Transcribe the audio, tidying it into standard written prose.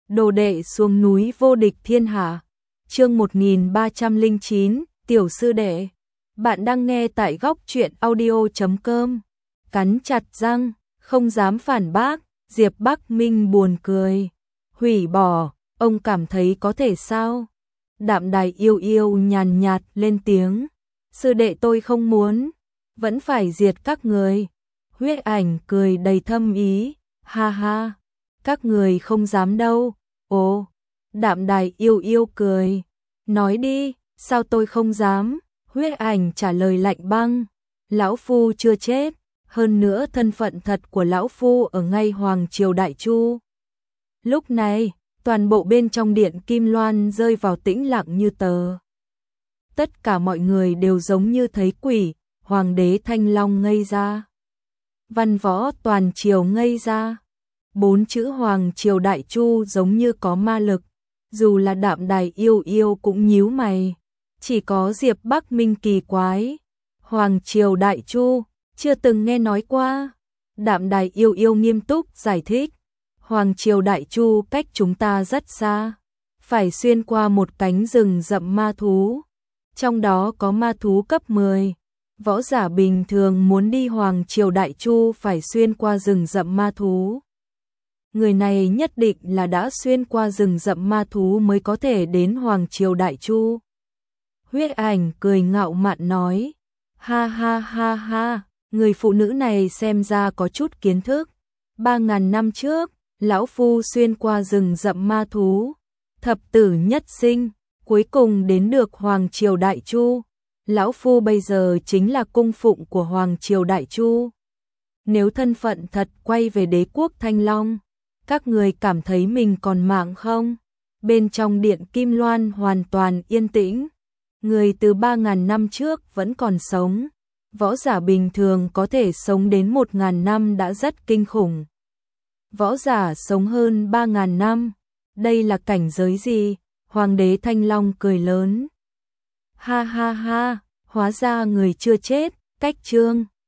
Đồ đệ xuống núi vô địch thiên hạ. Chương 1309, tiểu sư đệ. Bạn đang nghe tại góc truyện audio.com. Cắn chặt răng, không dám phản bác, Diệp Bắc Minh buồn cười. Hủy bỏ, ông cảm thấy có thể sao? Đạm Đài yêu yêu nhàn nhạt lên tiếng. Sư đệ tôi không muốn, vẫn phải diệt các người. Huyết Ảnh cười đầy thâm ý, ha ha, các người không dám đâu. Ồ, Đạm Đài yêu yêu cười. Nói đi, sao tôi không dám? Huyết Ảnh trả lời lạnh băng. Lão Phu chưa chết, hơn nữa thân phận thật của Lão Phu ở ngay Hoàng Triều Đại Chu. Lúc này, toàn bộ bên trong điện Kim Loan rơi vào tĩnh lặng như tờ. Tất cả mọi người đều giống như thấy quỷ, Hoàng đế Thanh Long ngây ra. Văn võ toàn triều ngây ra. 4 chữ Hoàng Triều Đại Chu giống như có ma lực, dù là Đạm Đài yêu yêu cũng nhíu mày. Chỉ có Diệp Bắc Minh kỳ quái. Hoàng Triều Đại Chu, chưa từng nghe nói qua. Đạm Đài yêu yêu nghiêm túc giải thích. Hoàng Triều Đại Chu cách chúng ta rất xa, phải xuyên qua một cánh rừng rậm ma thú. Trong đó có ma thú cấp 10. Võ giả bình thường muốn đi Hoàng Triều Đại Chu phải xuyên qua rừng rậm ma thú. Người này nhất định là đã xuyên qua rừng rậm ma thú mới có thể đến Hoàng Triều Đại Chu. Huyết Ảnh cười ngạo mạn nói. Ha ha ha ha, người phụ nữ này xem ra có chút kiến thức. 3.000 năm trước, Lão Phu xuyên qua rừng rậm ma thú, thập tử nhất sinh, cuối cùng đến được Hoàng Triều Đại Chu. Lão Phu bây giờ chính là cung phụng của Hoàng Triều Đại Chu. Nếu thân phận thật quay về đế quốc Thanh Long, các người cảm thấy mình còn mạng không? Bên trong điện Kim Loan hoàn toàn yên tĩnh. Người từ 3.000 năm trước vẫn còn sống. Võ giả bình thường có thể sống đến 1.000 năm đã rất kinh khủng. Võ giả sống hơn 3.000 năm. Đây là cảnh giới gì? Hoàng đế Thanh Long cười lớn. Ha ha ha, hóa ra người chưa chết, cách chương.